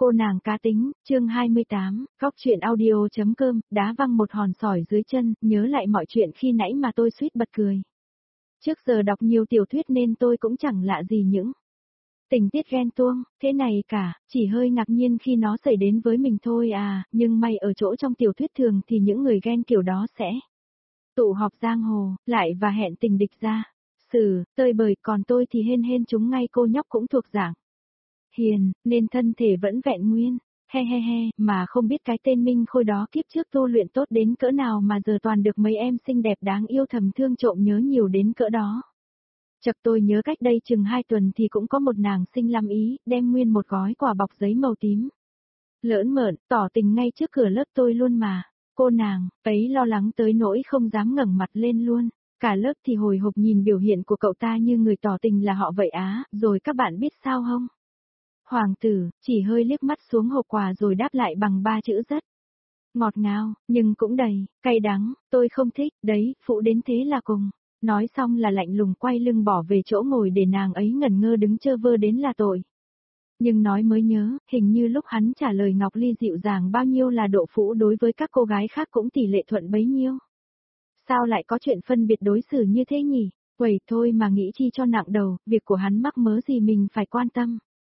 Cô nàng cá tính, chương 28, góc chuyện audio.com, đá văng một hòn sỏi dưới chân, nhớ lại mọi chuyện khi nãy mà tôi suýt bật cười. Trước giờ đọc nhiều tiểu thuyết nên tôi cũng chẳng lạ gì những tình tiết ghen tuông, thế này cả, chỉ hơi ngạc nhiên khi nó xảy đến với mình thôi à, nhưng may ở chỗ trong tiểu thuyết thường thì những người ghen kiểu đó sẽ tụ họp giang hồ, lại và hẹn tình địch ra. Tơi bời, còn tôi thì hên hên chúng ngay cô nhóc cũng thuộc dạng hiền, nên thân thể vẫn vẹn nguyên, he, mà không biết cái tên Minh Khôi đó kiếp trước tu luyện tốt đến cỡ nào mà giờ toàn được mấy em xinh đẹp đáng yêu thầm thương trộm nhớ nhiều đến cỡ đó. Chợt tôi nhớ cách đây chừng 2 tuần thì cũng có một nàng xinh lắm ý, đem nguyên một gói quà bọc giấy màu tím. Lỡn mởn, tỏ tình ngay trước cửa lớp tôi luôn mà. Cô nàng, ấy lo lắng tới nỗi không dám ngẩng mặt lên luôn. Cả lớp thì hồi hộp nhìn biểu hiện của cậu ta như người tỏ tình là họ vậy á, rồi các bạn biết sao không? Hoàng tử, chỉ hơi liếc mắt xuống hộp quà rồi đáp lại bằng 3 chữ rất ngọt ngào, nhưng cũng đầy cay đắng, tôi không thích, đấy, phụ đến thế là cùng. Nói xong là lạnh lùng quay lưng bỏ về chỗ ngồi để nàng ấy ngẩn ngơ đứng chơ vơ đến là tội. Nhưng nói mới nhớ, hình như lúc hắn trả lời Ngọc Ly dịu dàng bao nhiêu là độ phũ đối với các cô gái khác cũng tỷ lệ thuận bấy nhiêu. Sao lại có chuyện phân biệt đối xử như thế nhỉ? Quẩy thôi mà nghĩ chi cho nặng đầu, việc của hắn mắc mớ gì mình phải quan tâm.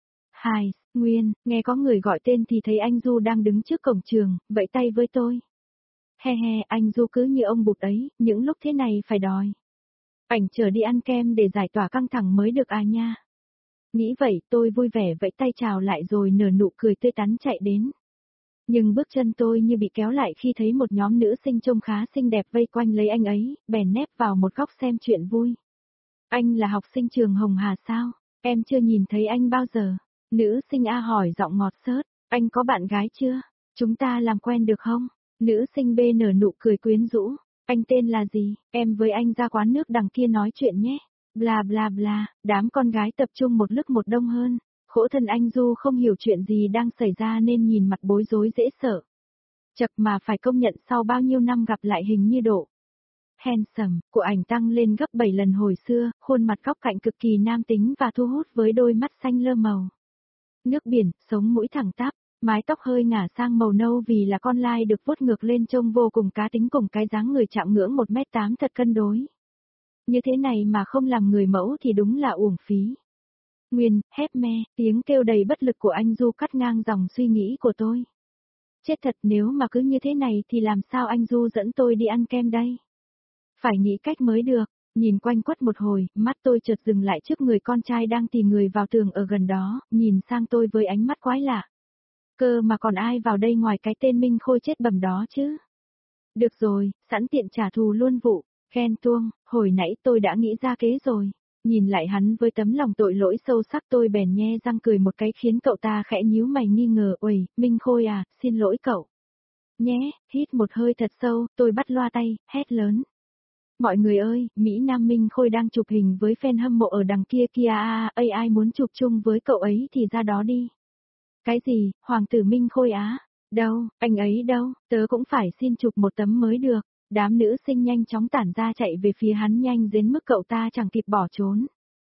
Nguyên, nghe có người gọi tên thì thấy anh Du đang đứng trước cổng trường, vẫy tay với tôi. He, anh Du cứ như ông bụt ấy, những lúc thế này phải đòi ảnh chờ đi ăn kem để giải tỏa căng thẳng mới được à nha. Nghĩ vậy, tôi vui vẻ vẫy tay chào lại rồi nở nụ cười tươi tắn chạy đến. Nhưng bước chân tôi như bị kéo lại khi thấy một nhóm nữ sinh trông khá xinh đẹp vây quanh lấy anh ấy, bèn nép vào một góc xem chuyện vui. Anh là học sinh trường Hồng Hà sao? Em chưa nhìn thấy anh bao giờ. Nữ sinh A hỏi giọng ngọt xớt, anh có bạn gái chưa? Chúng ta làm quen được không? Nữ sinh B nở nụ cười quyến rũ, anh tên là gì? Em với anh ra quán nước đằng kia nói chuyện nhé. Bla bla bla, đám con gái tập trung một lúc một đông hơn. Khổ thân anh Du không hiểu chuyện gì đang xảy ra nên nhìn mặt bối rối dễ sợ. Chật mà phải công nhận sau bao nhiêu năm gặp lại hình như độ handsome của ảnh tăng lên gấp 7 lần hồi xưa, khuôn mặt góc cạnh cực kỳ nam tính và thu hút với đôi mắt xanh lơ màu. Nước biển, sống mũi thẳng tắp, mái tóc hơi ngả sang màu nâu vì là con lai được vuốt ngược lên trông vô cùng cá tính cùng cái dáng người chạm ngưỡng 1m8 thật cân đối. Như thế này mà không làm người mẫu thì đúng là uổng phí. Nguyên, hép me, tiếng kêu đầy bất lực của anh Du cắt ngang dòng suy nghĩ của tôi. Chết thật, nếu mà cứ như thế này thì làm sao anh Du dẫn tôi đi ăn kem đây? Phải nghĩ cách mới được. Nhìn quanh quất một hồi, mắt tôi chợt dừng lại trước người con trai đang tìm người vào tường ở gần đó, nhìn sang tôi với ánh mắt quái lạ. Cơ mà còn ai vào đây ngoài cái tên Minh Khôi chết bầm đó chứ? Được rồi, sẵn tiện trả thù luôn vụ, ghen tuông, hồi nãy tôi đã nghĩ ra kế rồi. Nhìn lại hắn với tấm lòng tội lỗi sâu sắc tôi bèn nhe răng cười một cái khiến cậu ta khẽ nhíu mày nghi ngờ. Uầy, Minh Khôi à, xin lỗi cậu. Nhé, hít một hơi thật sâu, tôi bắt loa tay, hét lớn. Mọi người ơi, Mỹ Nam Minh Khôi đang chụp hình với fan hâm mộ ở đằng kia kìa ai muốn chụp chung với cậu ấy thì ra đó đi. Cái gì, Hoàng tử Minh Khôi á? Đâu, anh ấy đâu, tớ cũng phải xin chụp một tấm mới được. Đám nữ sinh nhanh chóng tản ra chạy về phía hắn nhanh đến mức cậu ta chẳng kịp bỏ trốn.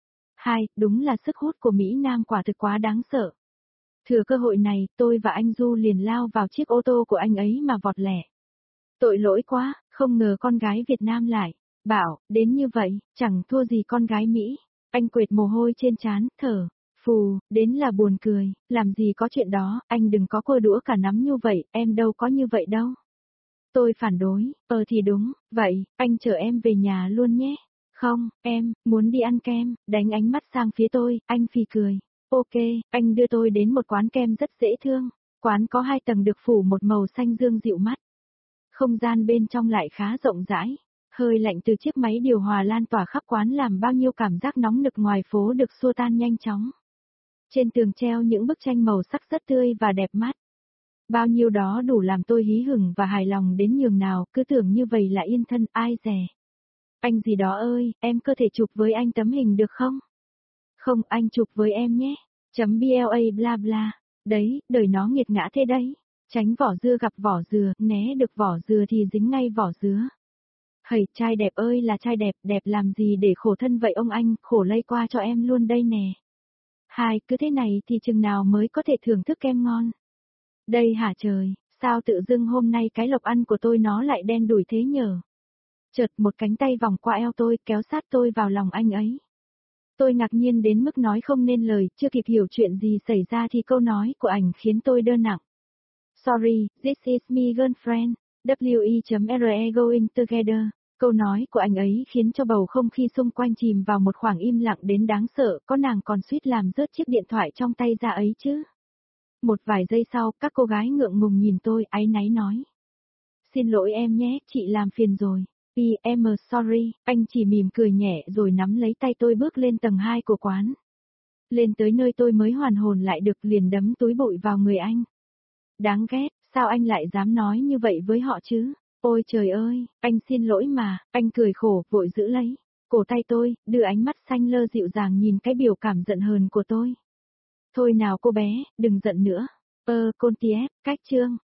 Đúng là sức hút của Mỹ Nam quả thực quá đáng sợ. Thừa cơ hội này, tôi và anh Du liền lao vào chiếc ô tô của anh ấy mà vọt lẻ. Tội lỗi quá, không ngờ con gái Việt Nam lại bảo, đến như vậy, chẳng thua gì con gái Mỹ. Anh quệt mồ hôi trên trán, thở phù, đến là buồn cười, làm gì có chuyện đó, anh đừng có cơ đũa cả nắm như vậy, em đâu có như vậy đâu. Tôi phản đối, thì đúng, vậy, anh chở em về nhà luôn nhé. Không, em, muốn đi ăn kem, đánh ánh mắt sang phía tôi, anh phì cười. Ok, anh đưa tôi đến một quán kem rất dễ thương, quán có 2 tầng được phủ một màu xanh dương dịu mắt. Không gian bên trong lại khá rộng rãi, hơi lạnh từ chiếc máy điều hòa lan tỏa khắp quán làm bao nhiêu cảm giác nóng nực ngoài phố được xua tan nhanh chóng. Trên tường treo những bức tranh màu sắc rất tươi và đẹp mắt. Bao nhiêu đó đủ làm tôi hí hửng và hài lòng đến nhường nào, cứ tưởng như vậy là yên thân, ai dè. Anh gì đó ơi, em có thể chụp với anh tấm hình được không? Không, anh chụp với em nhé. .bla bla bla. Đấy, đời nó nghiệt ngã thế đấy. Tránh vỏ dưa gặp vỏ dừa, né được vỏ dừa thì dính ngay vỏ dứa. Hầy, trai đẹp ơi là trai đẹp, đẹp làm gì để khổ thân vậy ông anh, khổ lây qua cho em luôn đây nè. Hai, cứ thế này thì chừng nào mới có thể thưởng thức kem ngon. Đây hả trời, sao tự dưng hôm nay cái lộc ăn của tôi nó lại đen đủi thế nhở? Chợt một cánh tay vòng qua eo tôi kéo sát tôi vào lòng anh ấy. Tôi ngạc nhiên đến mức nói không nên lời, chưa kịp hiểu chuyện gì xảy ra thì câu nói của ảnh khiến tôi đơ nặng. Sorry, this is me girlfriend, we.re going together. Câu nói của anh ấy khiến cho bầu không khí xung quanh chìm vào một khoảng im lặng đến đáng sợ, có nàng còn suýt làm rớt chiếc điện thoại trong tay ra ấy chứ. Một vài giây sau, các cô gái ngượng ngùng nhìn tôi, áy náy nói. Xin lỗi em nhé, chị làm phiền rồi. Em sorry, anh chỉ mỉm cười nhẹ rồi nắm lấy tay tôi bước lên tầng 2 của quán. Lên tới nơi tôi mới hoàn hồn lại được liền đấm túi bụi vào người anh. Đáng ghét, sao anh lại dám nói như vậy với họ chứ? Ôi trời ơi, anh xin lỗi mà, anh cười khổ, vội giữ lấy cổ tay tôi, đưa ánh mắt xanh lơ dịu dàng nhìn cái biểu cảm giận hờn của tôi. Thôi nào cô bé, đừng giận nữa. Con tí ép, cách chương.